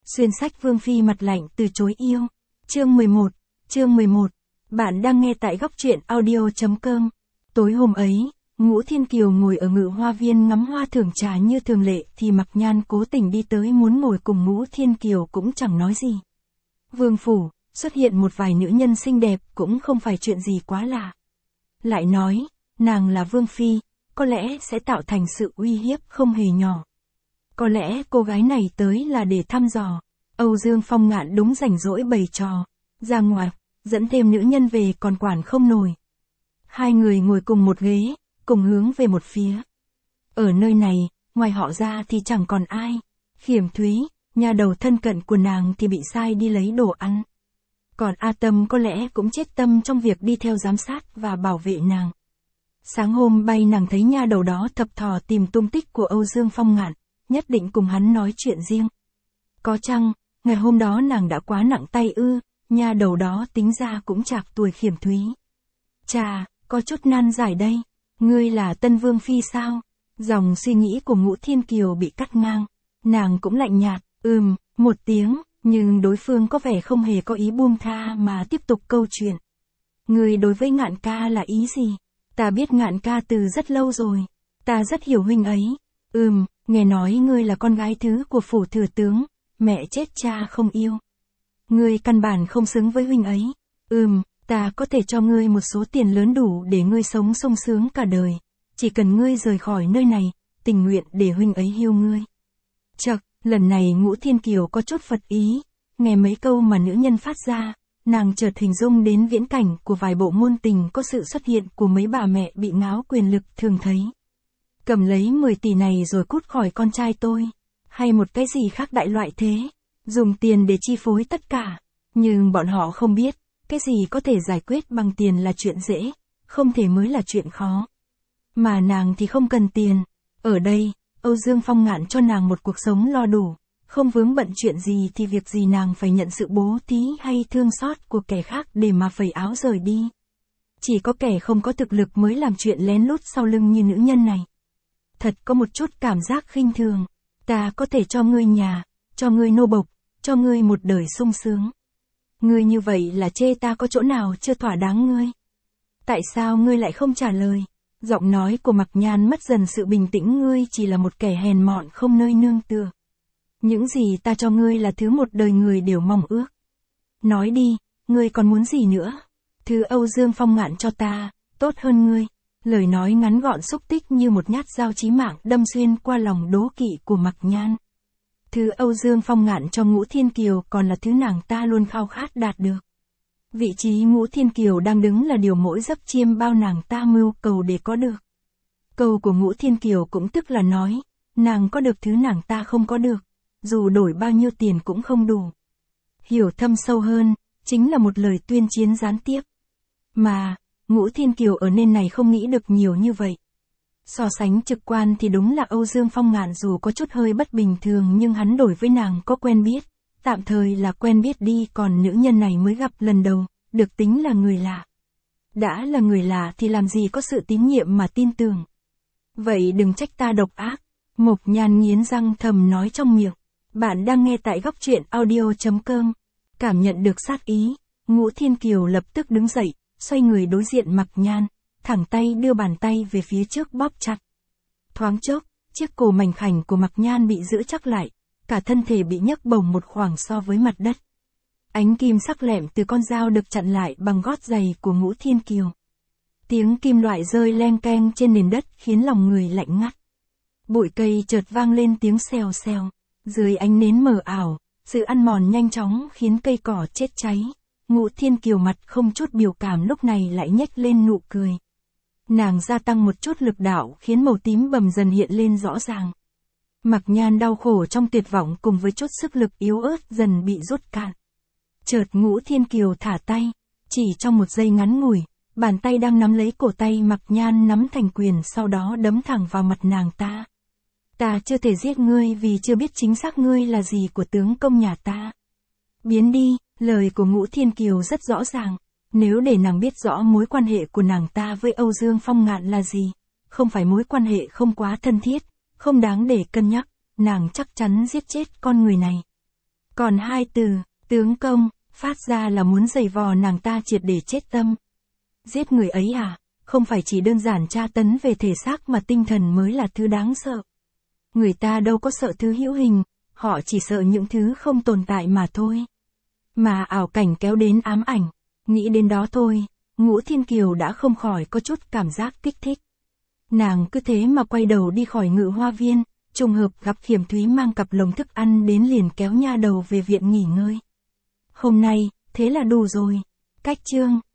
Xuyên sách Vương Phi mặt lạnh từ chối yêu. Chương 11. Bạn đang nghe tại góc truyện audio.com. Tối hôm ấy, Ngũ Thiên Kiều ngồi ở Ngự Hoa Viên ngắm hoa thưởng trà như thường lệ thì Mạc Nhan cố tình đi tới muốn ngồi cùng Ngũ Thiên Kiều cũng chẳng nói gì. Vương phủ, xuất hiện một vài nữ nhân xinh đẹp cũng không phải chuyện gì quá lạ. Lại nói, nàng là Vương Phi, có lẽ sẽ tạo thành sự uy hiếp không hề nhỏ. Có lẽ cô gái này tới là để thăm dò. Âu Dương Phong Ngạn đúng rảnh rỗi bày trò. Ra ngoài, dẫn thêm nữ nhân về còn quản không nổi. Hai người ngồi cùng một ghế, cùng hướng về một phía. Ở nơi này, ngoài họ ra thì chẳng còn ai. Khiểm Thúy, nhà đầu thân cận của nàng thì bị sai đi lấy đồ ăn. Còn A Tâm có lẽ cũng chết tâm trong việc đi theo giám sát và bảo vệ nàng. Sáng hôm bay nàng thấy nha đầu đó thập thò tìm tung tích của Âu Dương Phong Ngạn, nhất định cùng hắn nói chuyện riêng. Có chăng, ngày hôm đó nàng đã quá nặng tay ư, nha đầu đó tính ra cũng chạc tuổi Khiểm Thúy. Chà, có chút nan giải đây, ngươi là Tân Vương Phi sao? Dòng suy nghĩ của Ngũ Thiên Kiều bị cắt ngang, nàng cũng lạnh nhạt, một tiếng, nhưng đối phương có vẻ không hề có ý buông tha mà tiếp tục câu chuyện. Ngươi đối với Ngạn ca là ý gì? Ta biết Ngạn ca từ rất lâu rồi, ta rất hiểu huynh ấy. Nghe nói ngươi là con gái thứ của phủ thừa tướng, mẹ chết cha không yêu. Ngươi căn bản không xứng với huynh ấy. Ta có thể cho ngươi một số tiền lớn đủ để ngươi sống sung sướng cả đời. Chỉ cần ngươi rời khỏi nơi này, tình nguyện để huynh ấy hiêu ngươi. Chậc, lần này Ngũ Thiên Kiều có chút phật ý, nghe mấy câu mà nữ nhân phát ra, nàng chợt hình dung đến viễn cảnh của vài bộ ngôn tình có sự xuất hiện của mấy bà mẹ bị ngáo quyền lực thường thấy. Cầm lấy 10 tỷ này rồi cút khỏi con trai tôi, hay một cái gì khác đại loại thế, dùng tiền để chi phối tất cả, nhưng bọn họ không biết, cái gì có thể giải quyết bằng tiền là chuyện dễ, không thể mới là chuyện khó. Mà nàng thì không cần tiền, ở đây, Âu Dương Phong Ngạn cho nàng một cuộc sống lo đủ, không vướng bận chuyện gì thì việc gì nàng phải nhận sự bố thí hay thương xót của kẻ khác để mà phẩy áo rời đi. Chỉ có kẻ không có thực lực mới làm chuyện lén lút sau lưng như nữ nhân này. Thật có một chút cảm giác khinh thường, ta có thể cho ngươi nhà, cho ngươi nô bộc, cho ngươi một đời sung sướng. Ngươi như vậy là chê ta có chỗ nào chưa thỏa đáng ngươi? Tại sao ngươi lại không trả lời? Giọng nói của Mạc Nhan mất dần sự bình tĩnh, ngươi chỉ là một kẻ hèn mọn không nơi nương tựa. Những gì ta cho ngươi là thứ một đời người đều mong ước. Nói đi, ngươi còn muốn gì nữa? Thứ Âu Dương Phong Ngạn cho ta, tốt hơn ngươi. Lời nói ngắn gọn xúc tích như một nhát dao chí mạng đâm xuyên qua lòng đố kỵ của Mạc Nhan. Thứ Âu Dương Phong Ngạn cho Ngũ Thiên Kiều còn là thứ nàng ta luôn khao khát đạt được. Vị trí Ngũ Thiên Kiều đang đứng là điều mỗi giấc chiêm bao nàng ta mưu cầu để có được. Câu của Ngũ Thiên Kiều cũng tức là nói, nàng có được thứ nàng ta không có được, dù đổi bao nhiêu tiền cũng không đủ. Hiểu thâm sâu hơn, chính là một lời tuyên chiến gián tiếp. Mà, Ngũ Thiên Kiều ở nên này không nghĩ được nhiều như vậy. So sánh trực quan thì đúng là Âu Dương Phong Ngạn dù có chút hơi bất bình thường nhưng hắn đổi với nàng có quen biết, tạm thời là quen biết đi, còn nữ nhân này mới gặp lần đầu, được tính là người lạ. Đã là người lạ thì làm gì có sự tín nhiệm mà tin tưởng. Vậy đừng trách ta độc ác, Mộc Nhan nghiến răng thầm nói trong miệng. Bạn đang nghe tại góc truyện audio.com. Cảm nhận được sát ý, Ngũ Thiên Kiều lập tức đứng dậy, xoay người đối diện Mạc Nhan, thẳng tay đưa bàn tay về phía trước bóp chặt. Thoáng chốc, chiếc cổ mảnh khảnh của Mạc Nhan bị giữ chắc lại, cả thân thể bị nhấc bổng một khoảng so với mặt đất. Ánh kim sắc lẹm từ con dao được chặn lại bằng gót giày của Ngũ Thiên Kiều. Tiếng kim loại rơi leng keng trên nền đất khiến lòng người lạnh ngắt. Bụi cây chợt vang lên tiếng xèo xèo, dưới ánh nến mờ ảo, sự ăn mòn nhanh chóng khiến cây cỏ chết cháy. Ngũ Thiên Kiều mặt không chút biểu cảm lúc này lại nhếch lên nụ cười. Nàng gia tăng một chút lực đạo khiến màu tím bầm dần hiện lên rõ ràng. Mạc Nhan đau khổ trong tuyệt vọng cùng với chút sức lực yếu ớt dần bị rút cạn. Chợt Ngũ Thiên Kiều thả tay, chỉ trong một giây ngắn ngủi, bàn tay đang nắm lấy cổ tay Mạc Nhan nắm thành quyền, sau đó đấm thẳng vào mặt nàng ta. Ta chưa thể giết ngươi vì chưa biết chính xác ngươi là gì của tướng công nhà ta. Biến đi. Lời của Ngũ Thiên Kiều rất rõ ràng, nếu để nàng biết rõ mối quan hệ của nàng ta với Âu Dương Phong Ngạn là gì, không phải mối quan hệ không quá thân thiết, không đáng để cân nhắc, nàng chắc chắn giết chết con người này. Còn hai từ, tướng công, phát ra là muốn giày vò nàng ta triệt để chết tâm. Giết người ấy à, không phải chỉ đơn giản tra tấn về thể xác mà tinh thần mới là thứ đáng sợ. Người ta đâu có sợ thứ hữu hình, họ chỉ sợ những thứ không tồn tại mà thôi. Mà ảo cảnh kéo đến ám ảnh, nghĩ đến đó thôi, Ngũ Thiên Kiều đã không khỏi có chút cảm giác kích thích. Nàng cứ thế mà quay đầu đi khỏi Ngự Hoa Viên, trùng hợp gặp Khiểm Thúy mang cặp lồng thức ăn đến liền kéo nha đầu về viện nghỉ ngơi. Hôm nay, thế là đủ rồi. Cách chương